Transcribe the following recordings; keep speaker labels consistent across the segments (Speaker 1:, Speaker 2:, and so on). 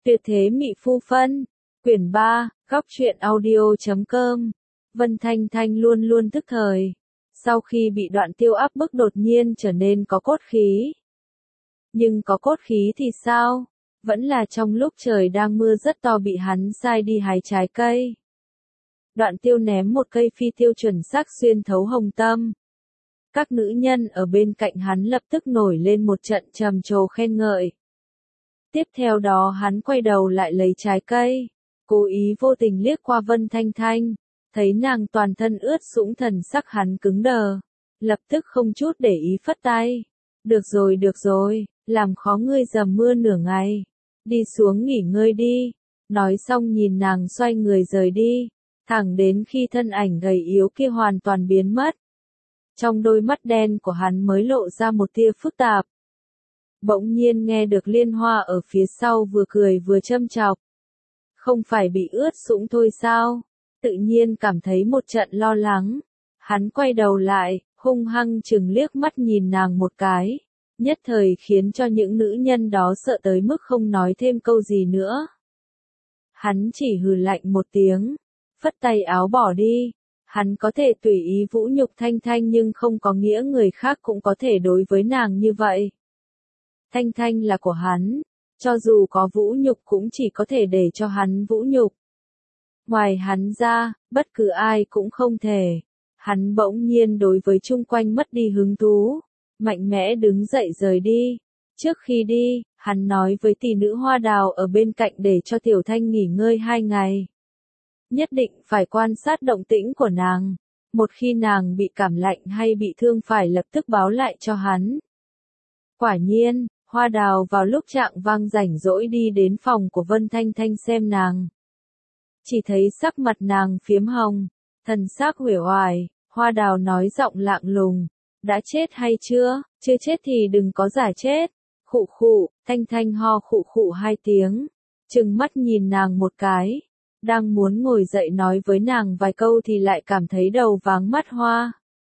Speaker 1: Tuyệt thế mị phu phân, quyển 3, góc truyện audio.com. Vân Thanh Thanh luôn luôn thức thời. Sau khi bị Đoạn Tiêu áp bức đột nhiên trở nên có cốt khí. Nhưng có cốt khí thì sao? Vẫn là trong lúc trời đang mưa rất to bị hắn sai đi hái trái cây. Đoạn Tiêu ném một cây phi tiêu chuẩn xác xuyên thấu hồng tâm. Các nữ nhân ở bên cạnh hắn lập tức nổi lên một trận trầm trồ khen ngợi. Tiếp theo đó hắn quay đầu lại lấy trái cây, cố ý vô tình liếc qua Vân Thanh Thanh, thấy nàng toàn thân ướt sũng thần sắc hắn cứng đờ, lập tức không chút để ý phất tay. Được rồi, làm khó ngươi dầm mưa nửa ngày, đi xuống nghỉ ngơi đi. Nói xong nhìn nàng xoay người rời đi, thẳng đến khi thân ảnh gầy yếu kia hoàn toàn biến mất. Trong đôi mắt đen của hắn mới lộ ra một tia phức tạp. Bỗng nhiên nghe được Liên Hoa ở phía sau vừa cười vừa châm chọc. Không phải bị ướt sũng thôi sao? Tự nhiên cảm thấy một trận lo lắng. Hắn quay đầu lại, hung hăng chừng liếc mắt nhìn nàng một cái. Nhất thời khiến cho những nữ nhân đó sợ tới mức không nói thêm câu gì nữa. Hắn chỉ hừ lạnh một tiếng, phất tay áo bỏ đi. Hắn có thể tùy ý vũ nhục Thanh Thanh nhưng không có nghĩa người khác cũng có thể đối với nàng như vậy. Thanh Thanh là của hắn, cho dù có vũ nhục cũng chỉ có thể để cho hắn vũ nhục. Ngoài hắn ra, bất cứ ai cũng không thể. Hắn bỗng nhiên đối với chung quanh mất đi hứng thú, mạnh mẽ đứng dậy rời đi. Trước khi đi, hắn nói với tỷ nữ Hoa Đào ở bên cạnh để cho Tiểu Thanh nghỉ ngơi 2 ngày. Nhất định phải quan sát động tĩnh của nàng. Một khi nàng bị cảm lạnh hay bị thương phải lập tức báo lại cho hắn. Quả nhiên, Hoa Đào vào lúc trạng vang rảnh rỗi đi đến phòng của Vân Thanh Thanh xem nàng. Chỉ thấy sắc mặt nàng phiếm hồng, thần sắc uể oải. Hoa Đào nói giọng lạng lùng, đã chết hay chưa? Chưa chết thì đừng có giả chết. Khụ khụ, Thanh Thanh ho khụ khụ 2 tiếng, trừng mắt nhìn nàng một cái. Đang muốn ngồi dậy nói với nàng vài câu thì lại cảm thấy đầu váng mắt hoa.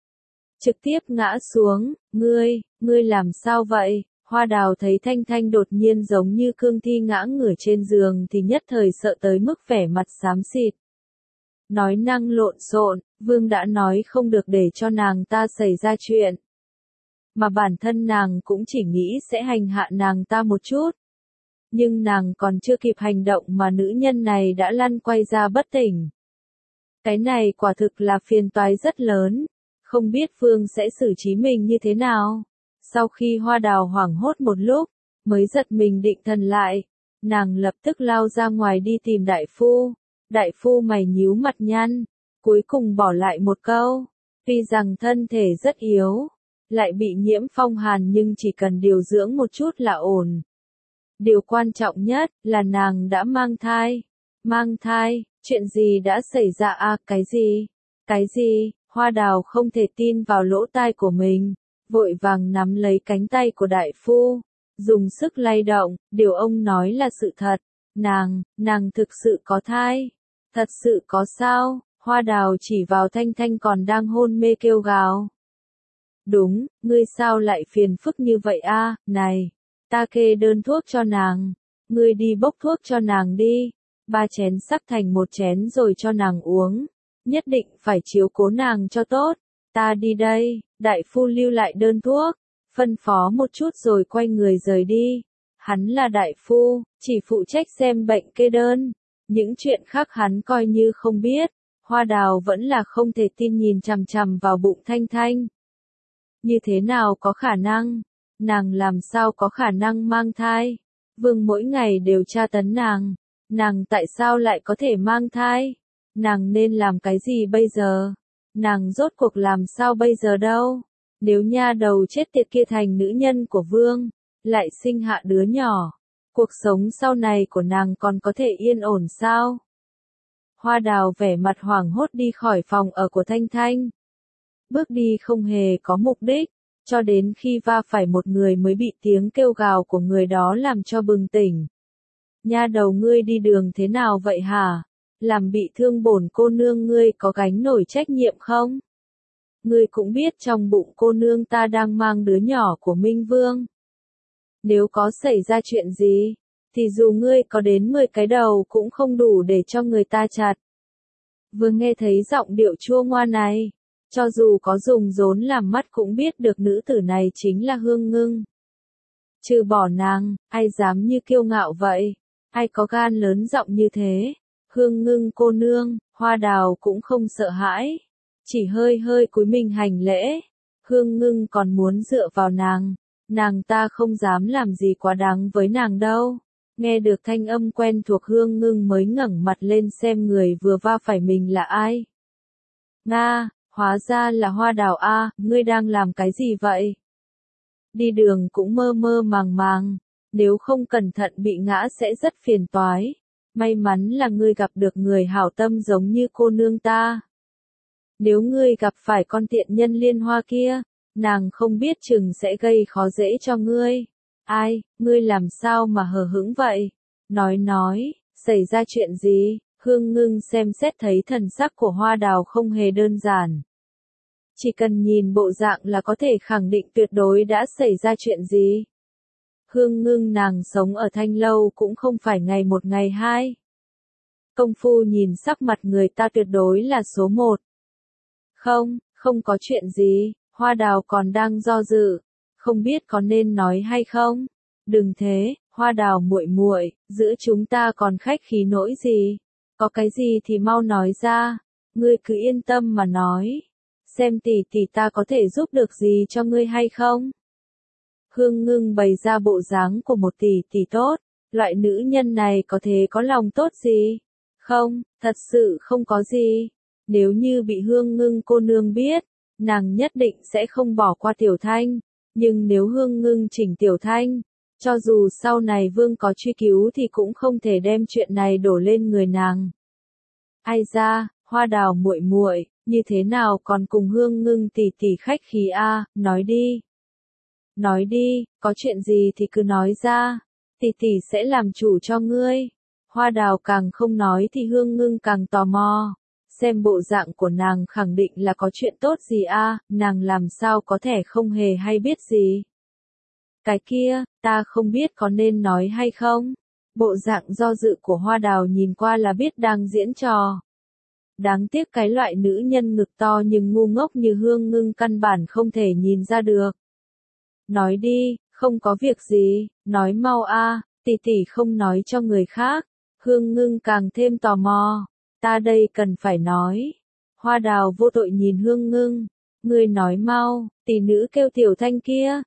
Speaker 1: Trực tiếp ngã xuống, ngươi làm sao vậy? Hoa Đào thấy Thanh Thanh đột nhiên giống như cương thi ngã ngửa trên giường thì nhất thời sợ tới mức vẻ mặt xám xịt. Nói năng lộn xộn, Vương đã nói không được để cho nàng ta xảy ra chuyện. Mà bản thân nàng cũng chỉ nghĩ sẽ hành hạ nàng ta một chút. Nhưng nàng còn chưa kịp hành động mà nữ nhân này đã lăn quay ra bất tỉnh. Cái này quả thực là phiền toái rất lớn, không biết Vương sẽ xử trí mình như thế nào. Sau khi Hoa Đào hoảng hốt một lúc, mới giật mình định thần lại, nàng lập tức lao ra ngoài đi tìm đại phu. Đại phu mày nhíu mặt nhăn, cuối cùng bỏ lại một câu, tuy rằng thân thể rất yếu, lại bị nhiễm phong hàn nhưng chỉ cần điều dưỡng một chút là ổn. Điều quan trọng nhất là nàng đã mang thai. Mang thai, chuyện gì đã xảy ra à? Cái gì? Hoa Đào không thể tin vào lỗ tai của mình, vội vàng nắm lấy cánh tay của đại phu, dùng sức lay động, điều ông nói là sự thật. Nàng thực sự có thai. Thật sự có sao? Hoa Đào chỉ vào Thanh Thanh còn đang hôn mê kêu gào. Đúng, ngươi sao lại phiền phức như vậy a? Này, ta kê đơn thuốc cho nàng, ngươi đi bốc thuốc cho nàng đi, 3 chén sắc thành 1 chén rồi cho nàng uống, nhất định phải chiếu cố nàng cho tốt. Ta đi đây. Đại phu lưu lại đơn thuốc, phân phó một chút rồi quay người rời đi. Hắn là đại phu, chỉ phụ trách xem bệnh kê đơn, những chuyện khác hắn coi như không biết. Hoa Đào vẫn là không thể tin nhìn chằm chằm vào bụng Thanh Thanh. Như thế nào có khả năng? Nàng làm sao có khả năng mang thai? Vương mỗi ngày đều tra tấn nàng tại sao lại có thể mang thai? Nàng nên làm cái gì bây giờ? Nàng rốt cuộc làm sao bây giờ đâu? Nếu nha đầu chết tiệt kia thành nữ nhân của Vương, lại sinh hạ đứa nhỏ, cuộc sống sau này của nàng còn có thể yên ổn sao? Hoa Đào vẻ mặt hoảng hốt đi khỏi phòng ở của Thanh Thanh. Bước đi không hề có mục đích, cho đến khi va phải một người mới bị tiếng kêu gào của người đó làm cho bừng tỉnh. Nha đầu ngươi đi đường thế nào vậy hả? Làm bị thương bổn cô nương ngươi có gánh nổi trách nhiệm không? Ngươi cũng biết trong bụng cô nương ta đang mang đứa nhỏ của Minh Vương. Nếu có xảy ra chuyện gì, thì dù ngươi có đến 10 cái đầu cũng không đủ để cho người ta chặt. Vừa nghe thấy giọng điệu chua ngoa này, cho dù có dùng rốn làm mắt cũng biết được nữ tử này chính là Hương Ngưng. Trừ bỏ nàng, ai dám như kiêu ngạo vậy, ai có gan lớn giọng như thế. Hương Ngưng cô nương, Hoa Đào cũng không sợ hãi, chỉ hơi hơi cúi mình hành lễ. Hương Ngưng còn muốn dựa vào nàng ta không dám làm gì quá đáng với nàng đâu. Nghe được thanh âm quen thuộc Hương Ngưng mới ngẩng mặt lên xem người vừa va phải mình là ai. Nga, hóa ra là Hoa Đào a, ngươi đang làm cái gì vậy? Đi đường cũng mơ mơ màng màng, nếu không cẩn thận bị ngã sẽ rất phiền toái. May mắn là ngươi gặp được người hảo tâm giống như cô nương ta. Nếu ngươi gặp phải con tiện nhân Liên Hoa kia, nàng không biết chừng sẽ gây khó dễ cho ngươi. Ai, ngươi làm sao mà hờ hững vậy? Nói, xảy ra chuyện gì? Hương Ngưng xem xét thấy thần sắc của Hoa Đào không hề đơn giản. Chỉ cần nhìn bộ dạng là có thể khẳng định tuyệt đối đã xảy ra chuyện gì. Hương Ngưng nàng sống ở Thanh Lâu cũng không phải ngày một ngày hai. Công phu nhìn sắc mặt người ta tuyệt đối là số một. Không có chuyện gì, Hoa Đào còn đang do dự, không biết có nên nói hay không. Đừng thế, Hoa Đào muội muội, giữa chúng ta còn khách khí nỗi gì, có cái gì thì mau nói ra, ngươi cứ yên tâm mà nói, xem tỷ ta có thể giúp được gì cho ngươi hay không. Hương Ngưng bày ra bộ dáng của một tỷ tốt, loại nữ nhân này có thể có lòng tốt gì? Không, thật sự không có gì. Nếu như bị Hương Ngưng cô nương biết, nàng nhất định sẽ không bỏ qua Tiểu Thanh, nhưng nếu Hương Ngưng chỉnh Tiểu Thanh, cho dù sau này vương có truy cứu thì cũng không thể đem chuyện này đổ lên người nàng. Ai ra, Hoa Đào muội muội, như thế nào còn cùng Hương Ngưng tỷ khách khí a, nói đi. Nói đi, có chuyện gì thì cứ nói ra, tỷ sẽ làm chủ cho ngươi. Hoa Đào càng không nói thì Hương Ngưng càng tò mò. Xem bộ dạng của nàng khẳng định là có chuyện tốt gì a, nàng làm sao có thể không hề hay biết gì. Cái kia, ta không biết có nên nói hay không. Bộ dạng do dự của Hoa Đào nhìn qua là biết đang diễn trò. Đáng tiếc cái loại nữ nhân ngực to nhưng ngu ngốc như Hương Ngưng căn bản không thể nhìn ra được. Nói đi, không có việc gì, nói mau a, tỷ không nói cho người khác. Hương Ngưng càng thêm tò mò. Ta đây cần phải nói. Hoa Đào vô tội nhìn Hương Ngưng. Ngươi nói mau, tỷ nữ kêu Tiểu Thanh kia.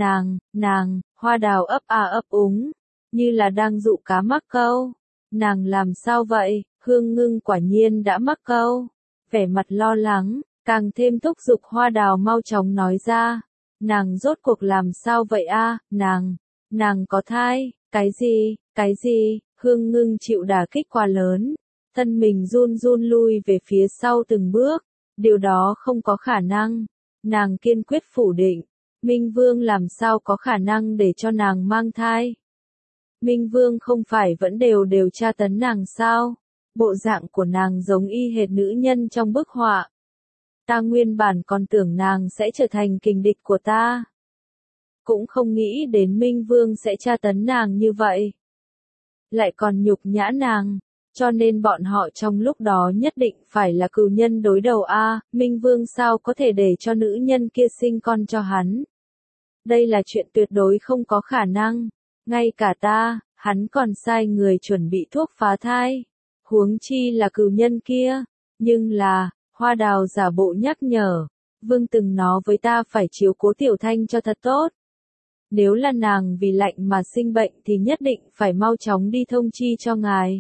Speaker 1: Nàng, Hoa Đào ấp ấp úng, như là đang dụ cá mắc câu. Nàng làm sao vậy? Hương Ngưng quả nhiên đã mắc câu. Vẻ mặt lo lắng, càng thêm thúc giục Hoa Đào mau chóng nói ra. Nàng rốt cuộc làm sao vậy a? Nàng có thai, cái gì? Hương Ngưng chịu đả kích quá lớn, thân mình run lui về phía sau từng bước, điều đó không có khả năng. Nàng kiên quyết phủ định, Minh Vương làm sao có khả năng để cho nàng mang thai? Minh Vương không phải vẫn đều tra tấn nàng sao? Bộ dạng của nàng giống y hệt nữ nhân trong bức họa. Ta nguyên bản còn tưởng nàng sẽ trở thành kình địch của ta. Cũng không nghĩ đến Minh Vương sẽ tra tấn nàng như vậy. Lại còn nhục nhã nàng, cho nên bọn họ trong lúc đó nhất định phải là cừu nhân đối đầu a. Minh Vương sao có thể để cho nữ nhân kia sinh con cho hắn? Đây là chuyện tuyệt đối không có khả năng. Ngay cả ta, hắn còn sai người chuẩn bị thuốc phá thai. Huống chi là cừu nhân kia. Nhưng là, Hoa Đào giả bộ nhắc nhở. Vương từng nói với ta phải chiếu cố Tiểu Thanh cho thật tốt. Nếu là nàng vì lạnh mà sinh bệnh thì nhất định phải mau chóng đi thông chi cho ngài.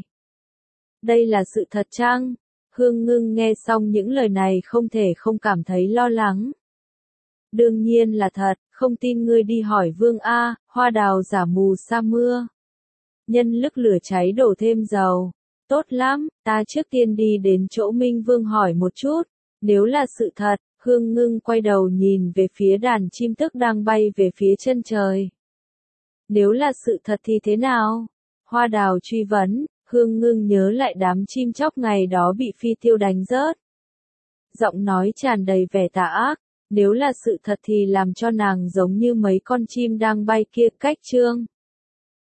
Speaker 1: Đây là sự thật chăng? Hương Ngưng nghe xong những lời này không thể không cảm thấy lo lắng. Đương nhiên là thật, không tin ngươi đi hỏi Vương a. Hoa Đào giả mù sa mưa. Nhân lúc lửa cháy đổ thêm dầu. Tốt lắm, ta trước tiên đi đến chỗ Minh Vương hỏi một chút. Nếu là sự thật, Hương Ngưng quay đầu nhìn về phía đàn chim tức đang bay về phía chân trời. Nếu là sự thật thì thế nào? Hoa Đào truy vấn, Hương Ngưng nhớ lại đám chim chóc ngày đó bị phi tiêu đánh rớt. Giọng nói tràn đầy vẻ tà ác, nếu là sự thật thì làm cho nàng giống như mấy con chim đang bay kia cách trương.